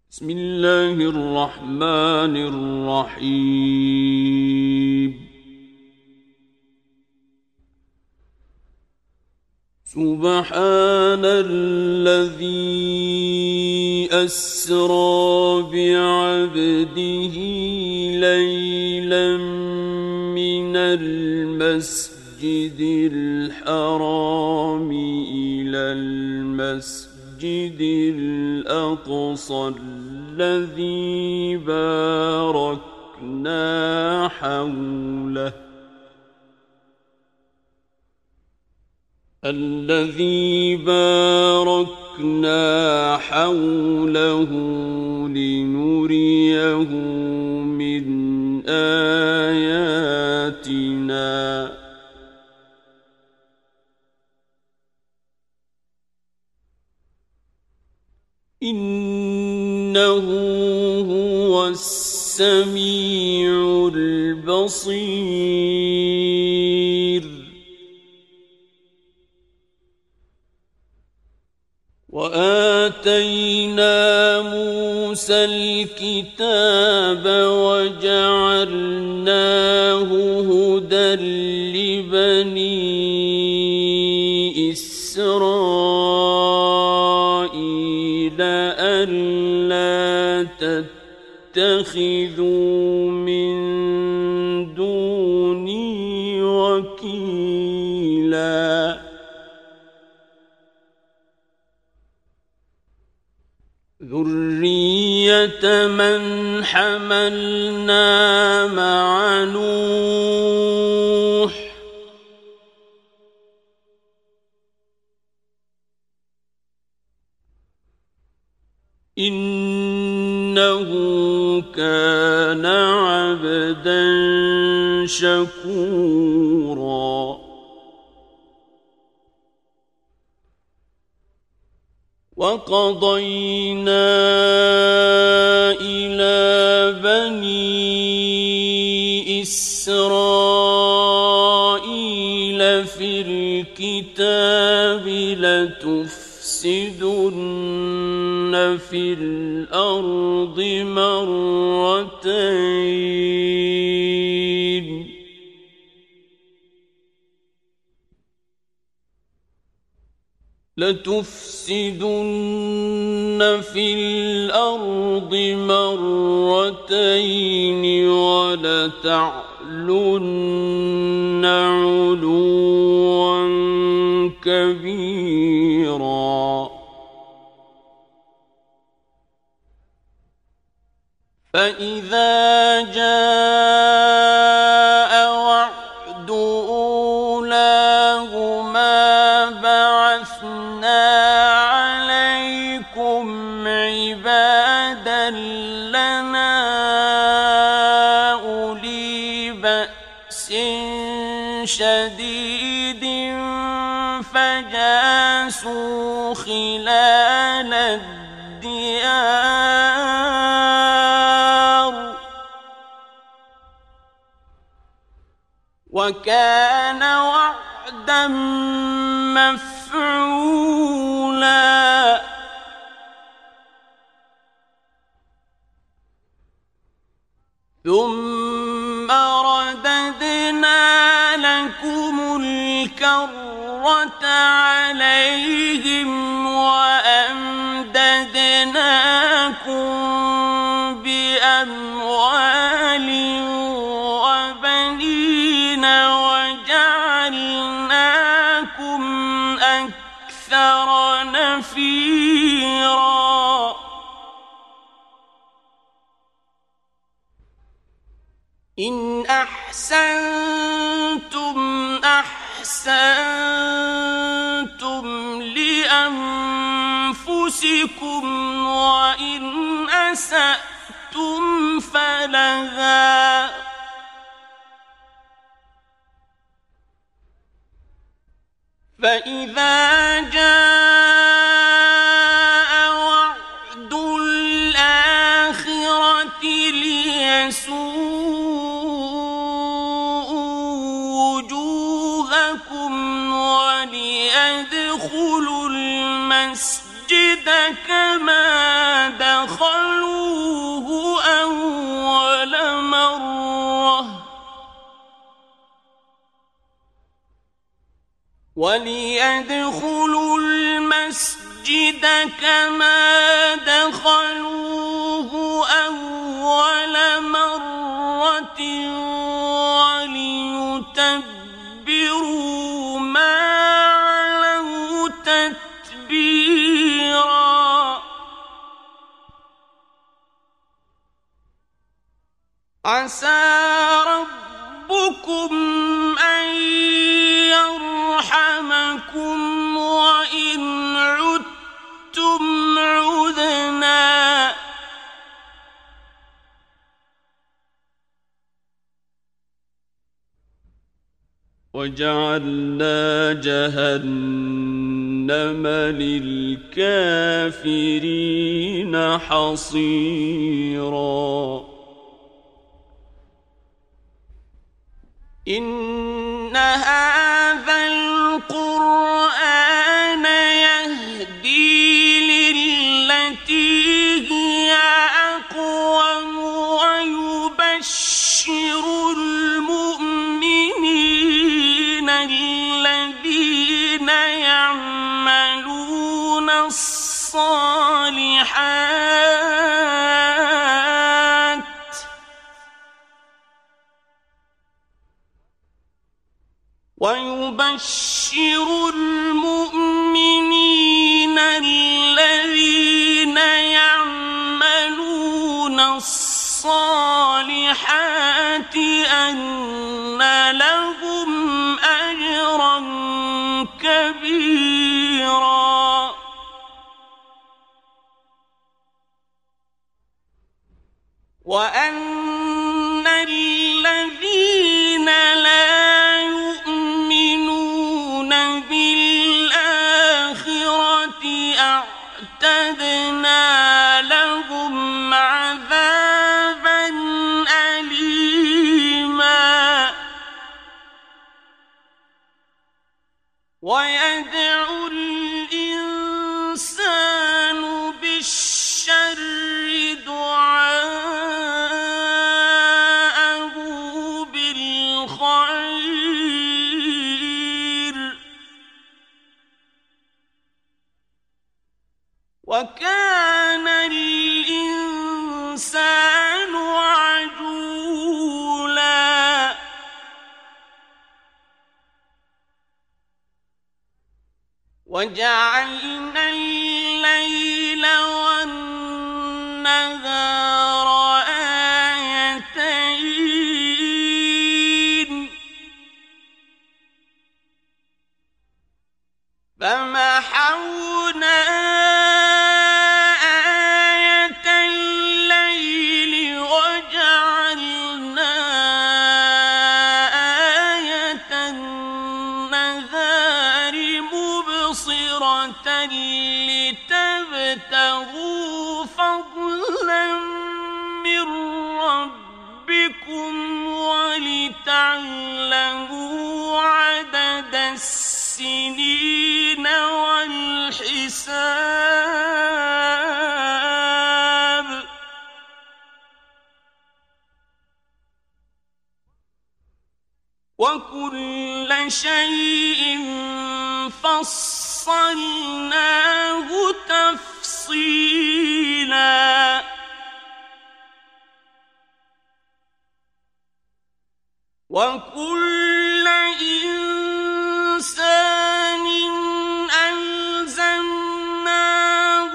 بسم الله الرحمن الرحيم. سبحان الذي أسرى بعبده ليلا من المسجد الحرام إلى المسجد الأقصى الذي باركنا حوله لنريه من آياتنا إنه هو السميع البصير. وآتينا موسى الكتاب وجعلناه هدى لبني إسرائيل ألا تتخذوا من دوني وكيلا. ذرية من حملنا مع نوح إنه كان عبدا شكورا. وقضينا إلى بني إسرائيل في الكتاب لتفسدن في الأرض مرتين ولتعلن علوا كبيرا. فإذا جاء وعد أولاهما بعثنا عليكم عبادا لنا أولي بأس شديد فجاسوا خلال الديار وكان وعدا مفعولا. ثم رددنا لكم الكرة عليهم وأمددناكم بأموال وبنين وجعلناكم أكثر نفيرا. إن أحسنتم أحسنتم لأنفسكم وإن أسأتم فلها فإذا جاء وعد الآخرة ليسوءوا وجوهكم وليدخلوا المسجد كما دخلوا وَلِيَدْخُلُوا الْمَسْجِدَ كَمَا دَخَلُوهُ أَوَّلَ مَرَّةٍ وَلِيُتَبِّرُوا مَا عَلَوْا تَتْبِيرًا عَسَى رَبُّكُمْ أَن يَرْحَمَكُمْ وَإِنْ عُدتُّمْ عُدْنَا وَجَعَلْنَا جَهَنَّمَ لِلْكَافِرِينَ حَصِيرًا إِنَّ هَذَا الْقُرْآنَ يَهْدِي لِلَّتِي هِيَ أَقْوَمُ وَيُبَشِّرُ الْمُؤْمِنِينَ الَّذِينَ يَعْمَلُونَ الصَّالِحَاتِ أَنَّ لَهُمْ أَجْرًا كَبِيرًا وَأَنَّ الَّذِينَ لَا يُؤْمِنُونَ بِالْآخِرَةِ أَعْتَدْنَا لَهُمْ عَذَابًا أَلِيمًا وَيَدْعُو الْإِنسَانُ بِالشَّرِّ دُعَاءَهُ بِالْخَيْرِ وَكَانَ الْإِنسَانُ عَجُولًا وَجَعَلْنَا اللَّيْلَ وَالنَّهَارَ آيَتَيْنِ فَمَحَوْنَا آيَةَ اللَّيْلِ وَجَعَلْنَا آيَةَ النَّهَارِ مُبْصِرَةً لِتَبْتَغُوا فَضْلًا مِّن رَّبِّكُمْ وَلِتَعْلَمُوا عَدَدَ السِّنِينَ وَالْحِسَابَ وَكُلَّ شَيْءٍ فَصَّلْنَاهُ تَفْصِيلًا وَكُلَّ إِنسَانٍ أَلْزَمْنَاهُ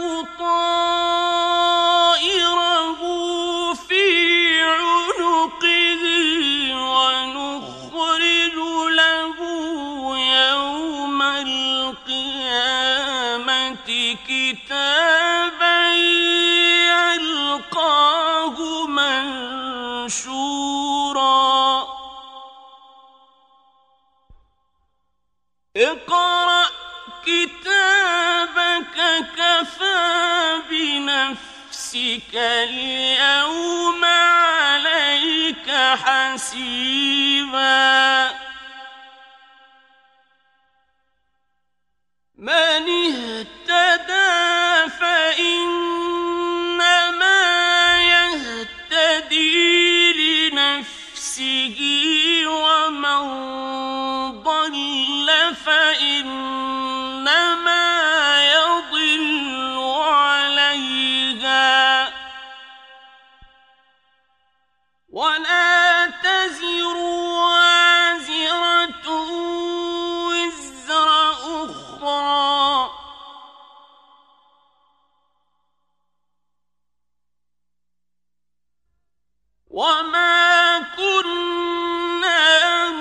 طَائِرَهُ فِي عُنُقِهِ وَنُخْرِجُ لَهُ يَوْمَ الْقِيَامَةِ كِتَابًا يَلْقَاهُ مَنشُورًا اقْرَأْ كِتَابَكَ كَفَى بِنَفْسِكَ الْيَوْمَ عَلَيْكَ حَسِيبًا مَنِ اهْتَدَىٰ فَإِنَّمَا يَهْتَدِي لِنَفْسِهِ وَمَن ضَلَّ فَإِنَّمَا ولا تزر وازرة وزر أخرى وما كنا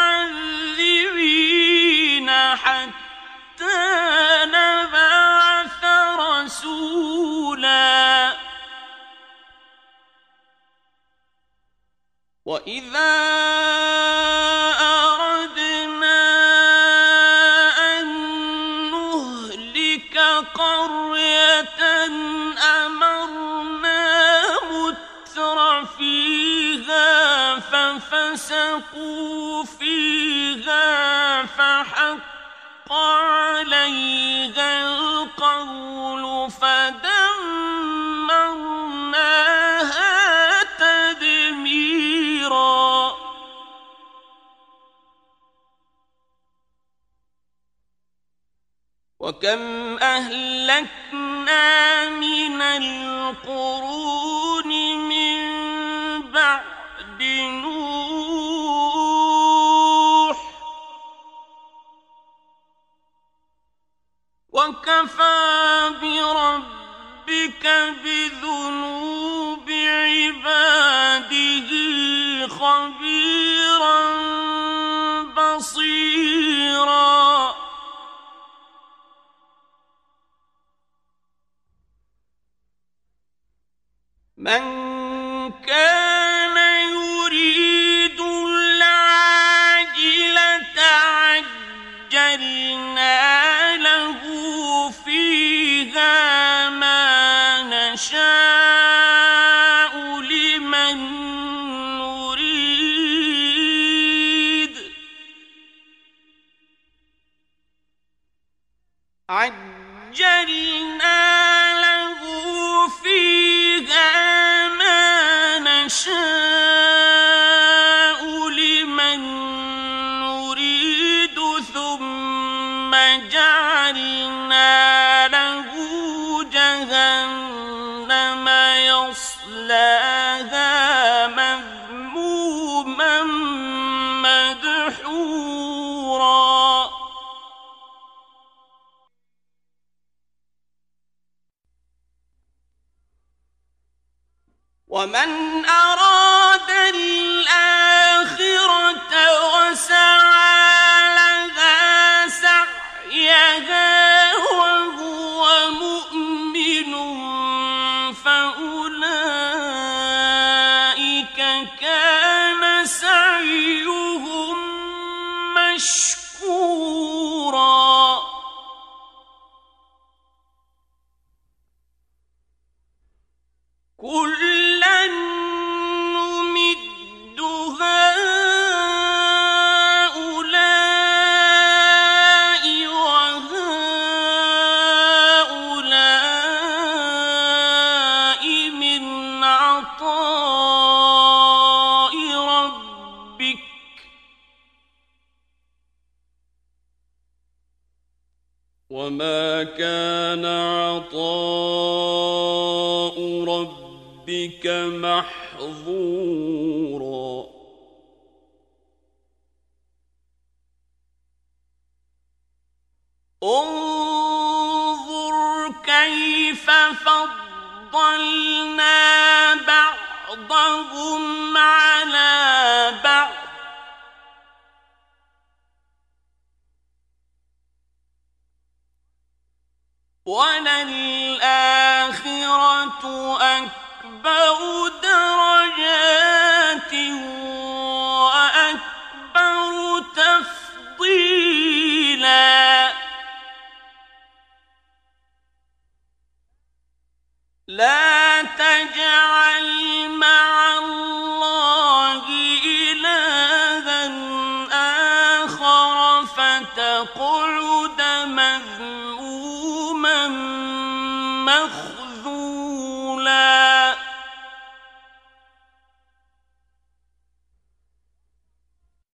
معذبين حتى نبعث رسولا وإذا أردنا أن نهلك قرية أمرنا متر فيها ففسقوا فيها فحق عليها القول فدمرناها تدميرا وكم أهلكنا من القرون من بعد نوح وكفى بربك بذنوب عباده خبيرا بصيرا من كان يريد العاجلة عجلنا له فيها ما نشاء لمن نريد عجلنا له فيها نشاء لمن نريد ثم جعلنا له جهنم يصلاها مذموما مدحورا ومن أراد الآخرة وسعى لها سعيها وهو مؤمن فأولئك كان سعيهم مشكورا كُلًّا نُمِدُّ هَٰؤُلَاءِ وَهَٰؤُلَاءِ مِنْ عَطَاءِ رَبِّكَ وَمَا كَانَ عَطَاءُ رَبِّكَ محظورا انظر كيف فضلنا بعضهم على بعض وللآخرة أكبر درجات